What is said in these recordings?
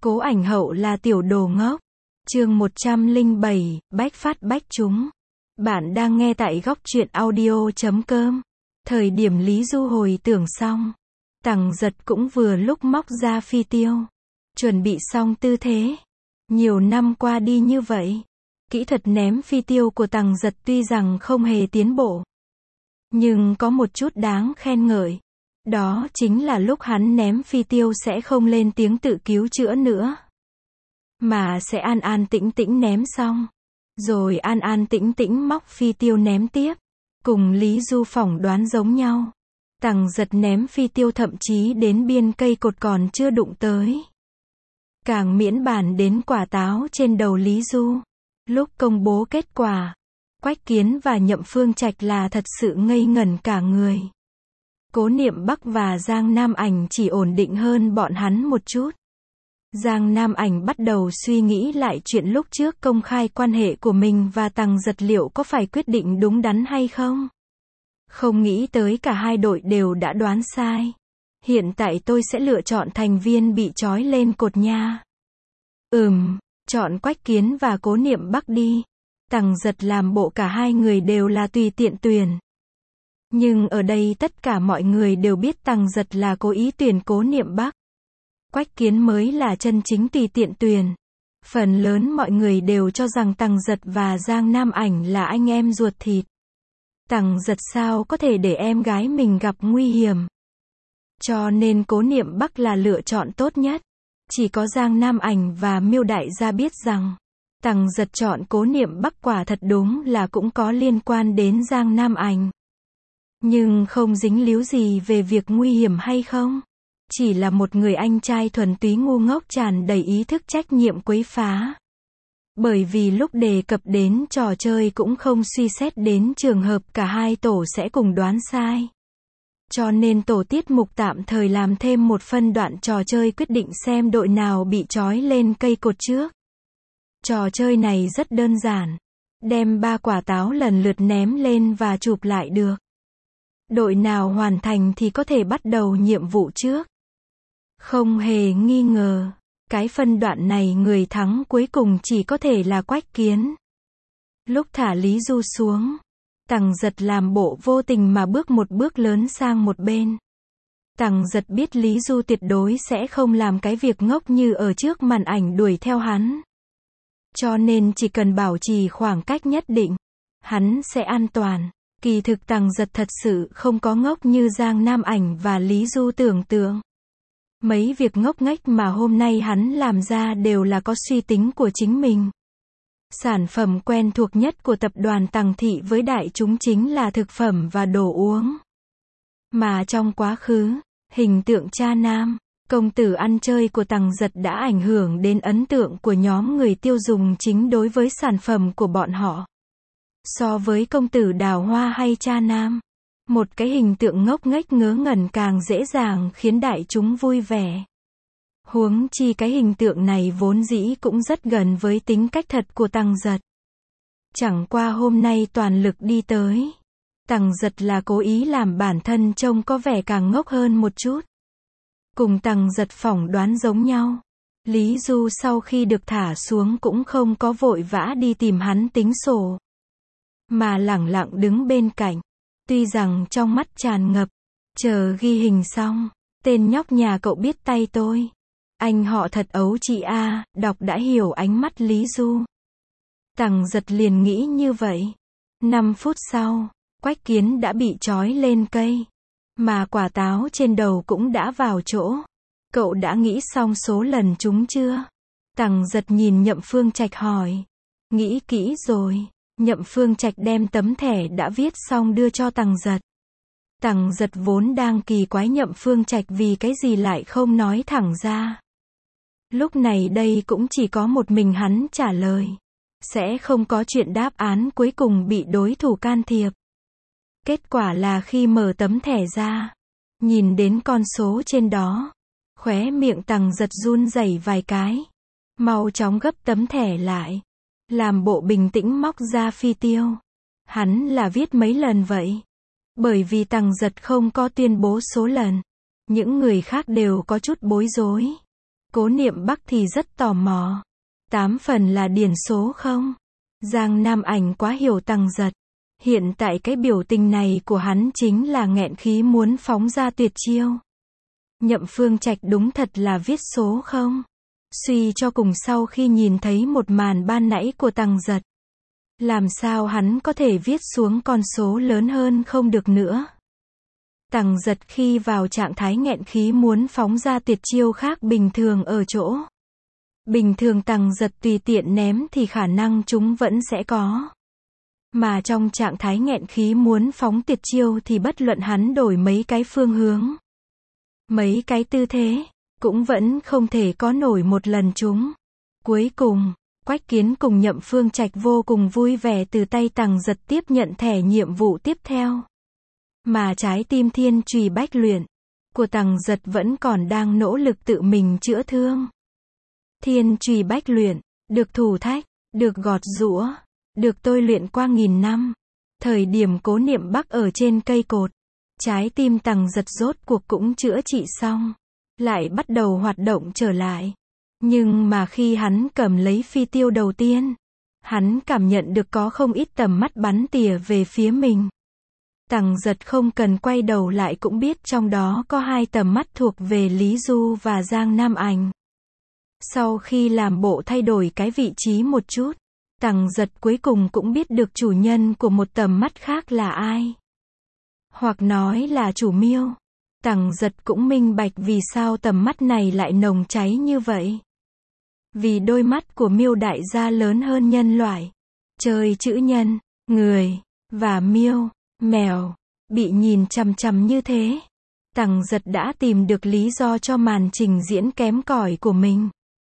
Cố Ảnh Hậu là tiểu đồ ngốc. Chương 107, bách phát bách trúng. Bạn đang nghe tại góc truyện audio.com. Thời điểm Lý Du hồi tưởng xong, Tằng Giật cũng vừa lúc móc ra phi tiêu, chuẩn bị xong tư thế. Nhiều năm qua đi như vậy, kỹ thuật ném phi tiêu của Tằng Giật tuy rằng không hề tiến bộ, nhưng có một chút đáng khen ngợi. Đó chính là lúc hắn ném phi tiêu sẽ không lên tiếng tự cứu chữa nữa, mà sẽ an an tĩnh tĩnh ném xong, rồi an an tĩnh tĩnh móc phi tiêu ném tiếp. Cùng Lý Du phỏng đoán giống nhau. Tằng Giật ném phi tiêu thậm chí đến biên cây cột còn chưa đụng tới. Càng miễn bàn đến quả táo trên đầu Lý Du. Lúc công bố kết quả, Quách Kiến và Nhậm Phương Trạch là thật sự ngây ngẩn cả người. Cố Niệm Bắc và Giang Nam Ảnh chỉ ổn định hơn bọn hắn một chút. Giang Nam Ảnh bắt đầu suy nghĩ lại chuyện lúc trước công khai quan hệ của mình và Tằng Giật liệu có phải quyết định đúng đắn hay không. Không nghĩ tới cả hai đội đều đã đoán sai. Hiện tại tôi sẽ lựa chọn thành viên bị trói lên cột nha. Chọn Quách Kiến và Cố Niệm Bắc đi. Tằng Giật làm bộ cả hai người đều là tùy tiện tuyển. Nhưng ở đây tất cả mọi người đều biết Tằng Giật là cố ý tuyển Cố Niệm Bắc. Quách Kiến mới là chân chính tùy tiện tuyển. Phần lớn mọi người đều cho rằng Tằng Giật và Giang Nam Ảnh là anh em ruột thịt. Tằng Giật sao có thể để em gái mình gặp nguy hiểm. Cho nên Cố Niệm Bắc là lựa chọn tốt nhất. Chỉ có Giang Nam Ảnh và Miêu Đại Gia biết rằng Tằng Giật chọn Cố Niệm Bắc quả thật đúng là cũng có liên quan đến Giang Nam Ảnh. Nhưng không dính líu gì về việc nguy hiểm hay không. Chỉ là một người anh trai thuần túy ngu ngốc tràn đầy ý thức trách nhiệm quấy phá. Bởi vì lúc đề cập đến trò chơi cũng không suy xét đến trường hợp cả hai tổ sẽ cùng đoán sai. Cho nên tổ tiết mục tạm thời làm thêm một phân đoạn trò chơi quyết định xem đội nào bị trói lên cây cột trước. Trò chơi này rất đơn giản. Đem 3 quả táo lần lượt ném lên và chụp lại được. Đội nào hoàn thành thì có thể bắt đầu nhiệm vụ trước. Không hề nghi ngờ, cái phân đoạn này người thắng cuối cùng chỉ có thể là Quách Kiến. Lúc thả Lý Du xuống, Tằng Giật làm bộ vô tình mà bước một bước lớn sang một bên. Tằng Giật biết Lý Du tuyệt đối sẽ không làm cái việc ngốc như ở trước màn ảnh đuổi theo hắn. Cho nên chỉ cần bảo trì khoảng cách nhất định, hắn sẽ an toàn. Kỳ thực Tằng Giật thật sự không có ngốc như Giang Nam Ảnh và Lý Du tưởng tượng. Mấy việc ngốc nghếch mà hôm nay hắn làm ra đều là có suy tính của chính mình. Sản phẩm quen thuộc nhất của tập đoàn Tằng Thị với đại chúng chính là thực phẩm và đồ uống. Mà trong quá khứ, hình tượng cha nam, công tử ăn chơi của Tằng Giật đã ảnh hưởng đến ấn tượng của nhóm người tiêu dùng chính đối với sản phẩm của bọn họ. So với công tử đào hoa hay cha nam, một cái hình tượng ngốc nghếch ngớ ngẩn càng dễ dàng khiến đại chúng vui vẻ. Huống chi cái hình tượng này vốn dĩ cũng rất gần với tính cách thật của Tằng Giật. Chẳng qua hôm nay toàn lực đi tới. Tằng Giật là cố ý làm bản thân trông có vẻ càng ngốc hơn một chút. Cùng Tằng Giật phỏng đoán giống nhau. Lý Du sau khi được thả xuống cũng không có vội vã đi tìm hắn tính sổ, mà lẳng lặng đứng bên cạnh. Tuy rằng trong mắt tràn ngập, chờ ghi hình xong, tên nhóc nhà cậu biết tay tôi. Anh họ thật ấu chị a, đọc đã hiểu ánh mắt Lý Du. Tằng Giật liền nghĩ như vậy. 5 phút sau, Quách Kiến đã bị trói lên cây. Mà quả táo trên đầu cũng đã vào chỗ. Cậu đã nghĩ xong số lần trúng chưa? Tằng Giật nhìn Nhậm Phương Trạch hỏi. Nghĩ kỹ rồi. Nhậm Phương Trạch đem tấm thẻ đã viết xong đưa cho Tằng Giật. Tằng Giật vốn đang kỳ quái Nhậm Phương Trạch vì cái gì lại không nói thẳng ra. Lúc này đây cũng chỉ có một mình hắn trả lời. Sẽ không có chuyện đáp án cuối cùng bị đối thủ can thiệp. Kết quả là khi mở tấm thẻ ra, nhìn đến con số trên đó, khóe miệng Tằng Giật run rẩy vài cái. Mau chóng gấp tấm thẻ lại. Làm bộ bình tĩnh móc ra phi tiêu. Hắn là viết mấy lần vậy? Bởi vì Tằng Giật không có tuyên bố số lần. Những người khác đều có chút bối rối. Cố Niệm Bắc thì rất tò mò. 8 phần là điển số không? Giang Nam Ảnh quá hiểu Tằng Giật. Hiện tại cái biểu tình này của hắn chính là nghẹn khí muốn phóng ra tuyệt chiêu. Nhậm Phương Trạch đúng thật là viết số không? Suy cho cùng sau khi nhìn thấy một màn ban nãy của Tằng Giật, làm sao hắn có thể viết xuống con số lớn hơn không được nữa. Tằng Giật khi vào trạng thái nghẹn khí muốn phóng ra tuyệt chiêu khác bình thường ở chỗ. Bình thường Tằng Giật tùy tiện ném thì khả năng chúng vẫn sẽ có. Mà trong trạng thái nghẹn khí muốn phóng tuyệt chiêu thì bất luận hắn đổi mấy cái phương hướng, mấy cái tư thế, cũng vẫn không thể có nổi một lần chúng. Cuối cùng, Quách Kiến cùng Nhậm Phương Trạch vô cùng vui vẻ từ tay Tằng Giật tiếp nhận thẻ nhiệm vụ tiếp theo. Mà trái tim Thiên Chùy Bách Luyện của Tằng Giật vẫn còn đang nỗ lực tự mình chữa thương. Thiên Chùy Bách Luyện, được thử thách, được gọt giũa, được tôi luyện qua 1000 năm. Thời điểm Cố Niệm Bắc ở trên cây cột, trái tim Tằng Giật rốt cuộc cũng chữa trị xong, lại bắt đầu hoạt động trở lại. Nhưng mà khi hắn cầm lấy phi tiêu đầu tiên, hắn cảm nhận được có không ít tầm mắt bắn tỉa về phía mình. Tằng Giật không cần quay đầu lại cũng biết trong đó có 2 tầm mắt thuộc về Lý Du và Giang Nam Ảnh. Sau khi làm bộ thay đổi cái vị trí một chút, Tằng Giật cuối cùng cũng biết được chủ nhân của một tầm mắt khác là ai. Hoặc nói là chủ Miêu. Tằng Giật cũng minh bạch vì sao tầm mắt này lại nồng cháy như vậy. Vì đôi mắt của Miêu đại gia lớn hơn nhân loại. Chơi chữ nhân, người, và Miêu, mèo, bị nhìn chằm chằm như thế. Tằng Giật đã tìm được lý do cho màn trình diễn kém cỏi của mình.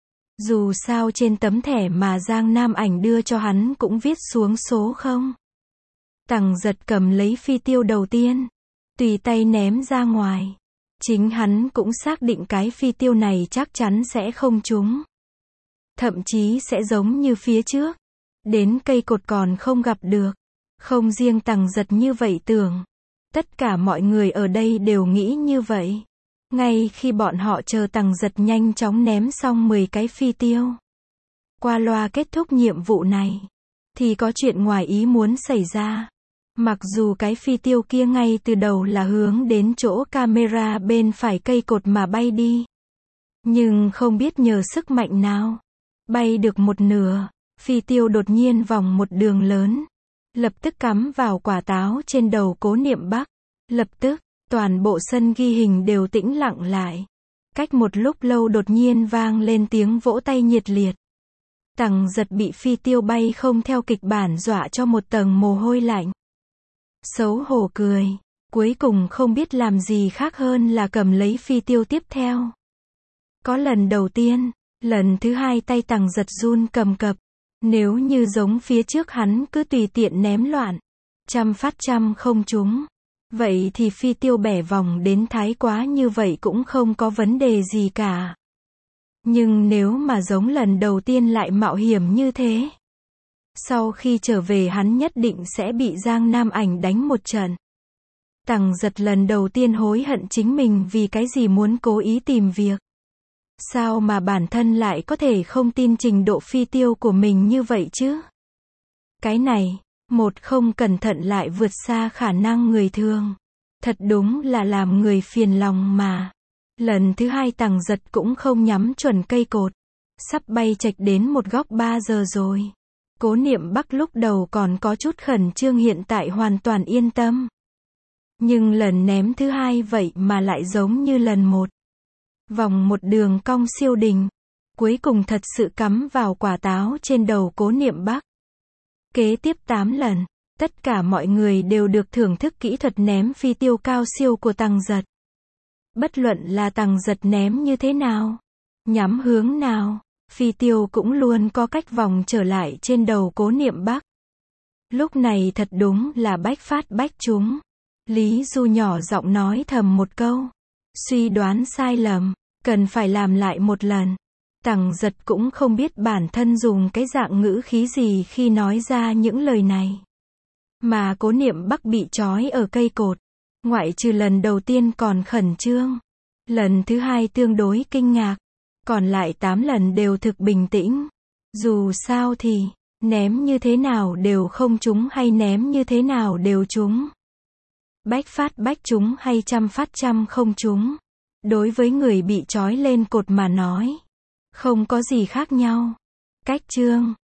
Dù sao trên tấm thẻ mà Giang Nam Ảnh đưa cho hắn cũng viết xuống số không. Tằng Giật cầm lấy phi tiêu đầu tiên, tùy tay ném ra ngoài. Chính hắn cũng xác định cái phi tiêu này chắc chắn sẽ không trúng. Thậm chí sẽ giống như phía trước. Đến cây cột còn không gặp được. Không riêng Tằng Giật như vậy tưởng. Tất cả mọi người ở đây đều nghĩ như vậy. Ngay khi bọn họ chờ Tằng Giật nhanh chóng ném xong 10 cái phi tiêu, qua loa kết thúc nhiệm vụ này, thì có chuyện ngoài ý muốn xảy ra. Mặc dù cái phi tiêu kia ngay từ đầu là hướng đến chỗ camera bên phải cây cột mà bay đi, nhưng không biết nhờ sức mạnh nào, bay được một nửa, phi tiêu đột nhiên vòng một đường lớn, lập tức cắm vào quả táo trên đầu Cố Niệm Bắc. Lập tức, toàn bộ sân ghi hình đều tĩnh lặng lại. Cách một lúc lâu đột nhiên vang lên tiếng vỗ tay nhiệt liệt. Tằng Giật bị phi tiêu bay không theo kịch bản dọa cho một tầng mồ hôi lạnh. Xấu hổ cười, cuối cùng không biết làm gì khác hơn là cầm lấy phi tiêu tiếp theo. Có lần đầu tiên, lần thứ hai tay Tằng Giật run cầm cập. Nếu như giống phía trước hắn cứ tùy tiện ném loạn, trăm phát trăm không trúng, vậy thì phi tiêu bẻ vòng đến thái quá như vậy cũng không có vấn đề gì cả. Nhưng nếu mà giống lần đầu tiên lại mạo hiểm như thế, sau khi trở về hắn nhất định sẽ bị Giang Nam Ảnh đánh một trận. Tằng Giật lần đầu tiên hối hận chính mình vì cái gì muốn cố ý tìm việc. Sao mà bản thân lại có thể không tin trình độ phi tiêu của mình như vậy chứ? Cái này, một không cẩn thận lại vượt xa khả năng người thường. Thật đúng là làm người phiền lòng mà. Lần thứ hai Tằng Giật cũng không nhắm chuẩn cây cột. Sắp bay chệch đến một góc 3 giờ rồi. Cố Niệm Bắc lúc đầu còn có chút khẩn trương, hiện tại hoàn toàn yên tâm. Nhưng lần ném thứ hai vậy mà lại giống như lần một. Vòng một đường cong siêu đình. Cuối cùng thật sự cắm vào quả táo trên đầu Cố Niệm Bắc. Kế tiếp 8 lần, tất cả mọi người đều được thưởng thức kỹ thuật ném phi tiêu cao siêu của Tằng Giật. Bất luận là Tằng Giật ném như thế nào, nhắm hướng nào, phi tiêu cũng luôn có cách vòng trở lại trên đầu Cố Niệm Bắc. Lúc này thật đúng là bách phát bách trúng. Lý Du nhỏ giọng nói thầm một câu. Suy đoán sai lầm, cần phải làm lại một lần. Tằng Giật cũng không biết bản thân dùng cái dạng ngữ khí gì khi nói ra những lời này. Mà Cố Niệm Bắc bị trói ở cây cột, ngoại trừ lần đầu tiên còn khẩn trương, lần thứ hai tương đối kinh ngạc. Còn lại 8 lần đều thực bình tĩnh. Dù sao thì, ném như thế nào đều không trúng hay ném như thế nào đều trúng. Bách phát bách trúng hay trăm phát trăm không trúng. Đối với người bị trói lên cột mà nói, không có gì khác nhau. Cách chương